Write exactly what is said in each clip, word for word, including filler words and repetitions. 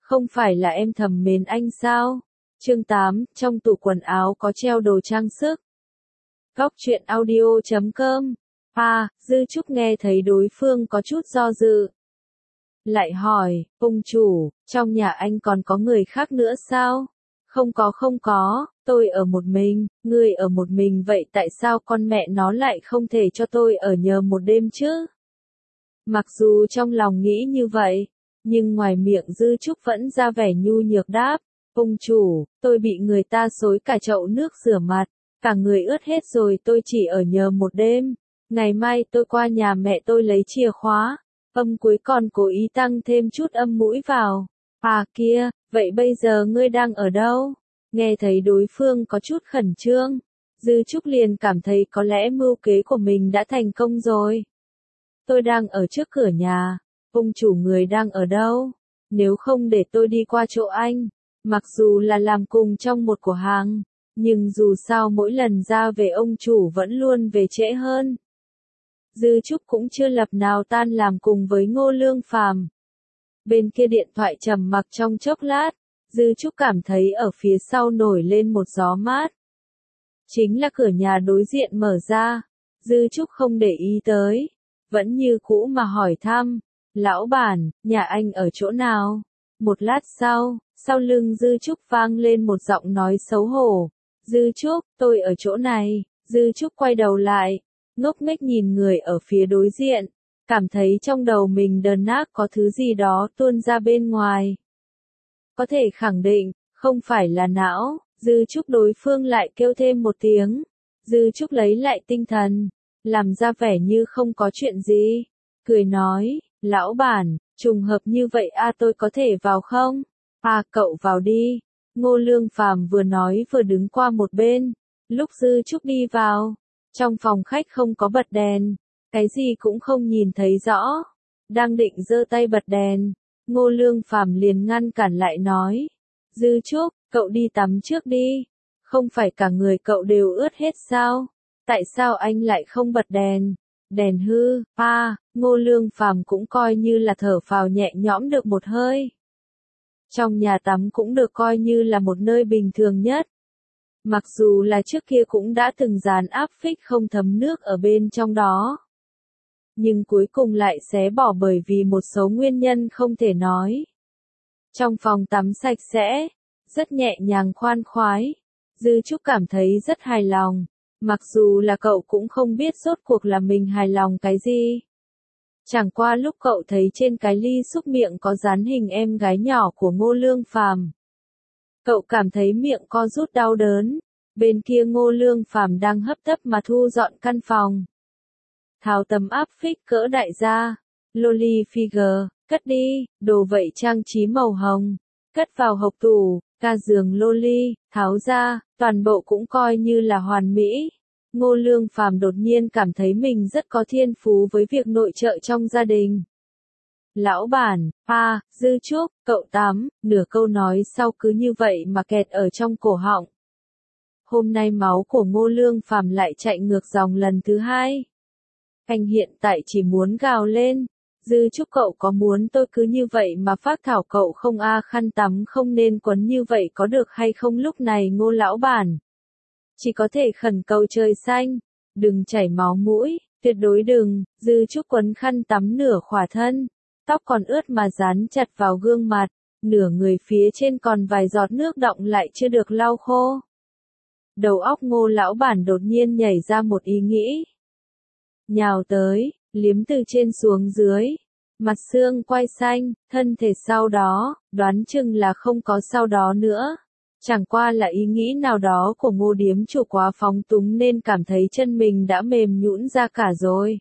Không phải là em thầm mến anh sao? Chương tám, trong tủ quần áo có treo đồ trang sức. Góc truyện audio chấm com. À, Dư Trúc nghe thấy đối phương có chút do dự. Lại hỏi, ông chủ, trong nhà anh còn có người khác nữa sao? Không có không có, tôi ở một mình, ngươi ở một mình vậy tại sao con mẹ nó lại không thể cho tôi ở nhờ một đêm chứ? Mặc dù trong lòng nghĩ như vậy, nhưng ngoài miệng Dư Trúc vẫn ra vẻ nhu nhược đáp, ông chủ, tôi bị người ta xối cả chậu nước rửa mặt, cả người ướt hết rồi tôi chỉ ở nhờ một đêm, ngày mai tôi qua nhà mẹ tôi lấy chìa khóa, âm cuối còn cố ý tăng thêm chút âm mũi vào, à kia, vậy bây giờ ngươi đang ở đâu? Nghe thấy đối phương có chút khẩn trương, Dư Trúc liền cảm thấy có lẽ mưu kế của mình đã thành công rồi. Tôi đang ở trước cửa nhà, ông chủ người đang ở đâu? Nếu không để tôi đi qua chỗ anh, mặc dù là làm cùng trong một cửa hàng, nhưng dù sao mỗi lần ra về ông chủ vẫn luôn về trễ hơn. Dư Trúc cũng chưa lập nào tan làm cùng với Ngô Lương Phàm. Bên kia điện thoại trầm mặc trong chốc lát, Dư Trúc cảm thấy ở phía sau nổi lên một gió mát. Chính là cửa nhà đối diện mở ra, Dư Trúc không để ý tới, vẫn như cũ mà hỏi thăm, lão bản, nhà anh ở chỗ nào? Một lát sau, sau lưng Dư Trúc vang lên một giọng nói xấu hổ, Dư Trúc, tôi ở chỗ này. Dư Trúc quay đầu lại, ngốc nghếch nhìn người ở phía đối diện, cảm thấy trong đầu mình đờn nát có thứ gì đó tuôn ra bên ngoài. Có thể khẳng định, không phải là não, Dư Trúc đối phương lại kêu thêm một tiếng. Dư Trúc lấy lại tinh thần, làm ra vẻ như không có chuyện gì, cười nói, lão bản, trùng hợp như vậy a tôi có thể vào không? À cậu vào đi. Ngô Lương Phàm vừa nói vừa đứng qua một bên, lúc Dư Trúc đi vào, trong phòng khách không có bật đèn, cái gì cũng không nhìn thấy rõ, đang định giơ tay bật đèn, Ngô Lương Phàm liền ngăn cản lại nói, Dư Trúc, cậu đi tắm trước đi, không phải cả người cậu đều ướt hết sao? Tại sao anh lại không bật đèn? Đèn hư, à, Ngô Lương Phàm cũng coi như là thở phào nhẹ nhõm được một hơi. Trong nhà tắm cũng được coi như là một nơi bình thường nhất. Mặc dù là trước kia cũng đã từng dán áp phích không thấm nước ở bên trong đó. Nhưng cuối cùng lại xé bỏ bởi vì một số nguyên nhân không thể nói. Trong phòng tắm sạch sẽ, rất nhẹ nhàng khoan khoái. Dư Trúc cảm thấy rất hài lòng. Mặc dù là cậu cũng không biết rốt cuộc là mình hài lòng cái gì. Chẳng qua lúc cậu thấy trên cái ly xúc miệng có dán hình em gái nhỏ của Ngô Lương Phàm, cậu cảm thấy miệng co rút đau đớn. Bên kia Ngô Lương Phàm đang hấp tấp mà thu dọn căn phòng. Tháo tấm áp phích cỡ đại ra, loli figure, cất đi, đồ vậy trang trí màu hồng, cất vào hộc tủ, ca giường loli, tháo ra, toàn bộ cũng coi như là hoàn mỹ. Ngô Lương Phàm đột nhiên cảm thấy mình rất có thiên phú với việc nội trợ trong gia đình. Lão bản, à, Dư Trúc, cậu tắm, nửa câu nói sau cứ như vậy mà kẹt ở trong cổ họng. Hôm nay máu của Ngô Lương Phàm lại chạy ngược dòng lần thứ hai. Anh hiện tại chỉ muốn gào lên, Dư Trúc cậu có muốn tôi cứ như vậy mà phác thảo cậu không a khăn tắm không nên quấn như vậy có được hay không? Lúc này Ngô lão bản chỉ có thể khẩn cầu trời xanh, đừng chảy máu mũi, tuyệt đối đừng. Dư Trúc quấn khăn tắm nửa khỏa thân, tóc còn ướt mà dán chặt vào gương mặt, nửa người phía trên còn vài giọt nước đọng lại chưa được lau khô. Đầu óc Ngô lão bản đột nhiên nhảy ra một ý nghĩ. Nhào tới, liếm từ trên xuống dưới, mặt xương quai xanh, thân thể sau đó, đoán chừng là không có sau đó nữa. Chẳng qua là ý nghĩ nào đó của Ngô điếm chủ quá phóng túng nên cảm thấy chân mình đã mềm nhũn ra cả rồi.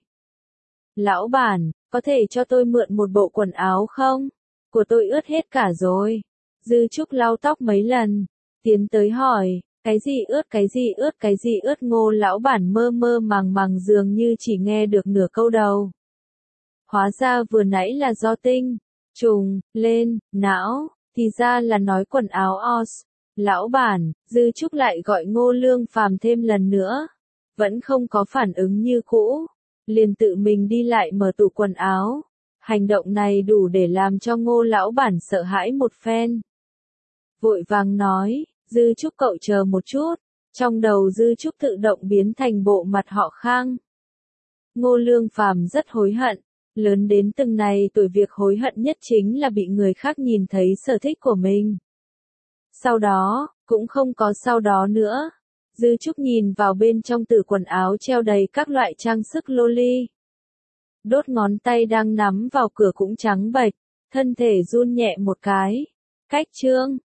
Lão bản, có thể cho tôi mượn một bộ quần áo không? Của tôi ướt hết cả rồi. Dư Trúc lau tóc mấy lần, tiến tới hỏi, cái gì ướt cái gì ướt cái gì ướt? Ngô lão bản mơ mơ màng màng dường như chỉ nghe được nửa câu đầu. Hóa ra vừa nãy là do tinh, trùng, lên, não, thì ra là nói quần áo os. Lão bản, Dư Trúc lại gọi Ngô Lương Phàm thêm lần nữa. Vẫn không có phản ứng như cũ. Liền tự mình đi lại mở tủ quần áo. Hành động này đủ để làm cho Ngô lão bản sợ hãi một phen. Vội vàng nói, Dư Trúc cậu chờ một chút. Trong đầu Dư Trúc tự động biến thành bộ mặt họ Khang. Ngô Lương Phàm rất hối hận. Lớn đến từng này tuổi việc hối hận nhất chính là bị người khác nhìn thấy sở thích của mình. Sau đó, cũng không có sau đó nữa. Dư Trúc nhìn vào bên trong tủ quần áo treo đầy các loại trang sức loli. Đốt ngón tay đang nắm vào cửa cũng trắng bệch, thân thể run nhẹ một cái. Cách chương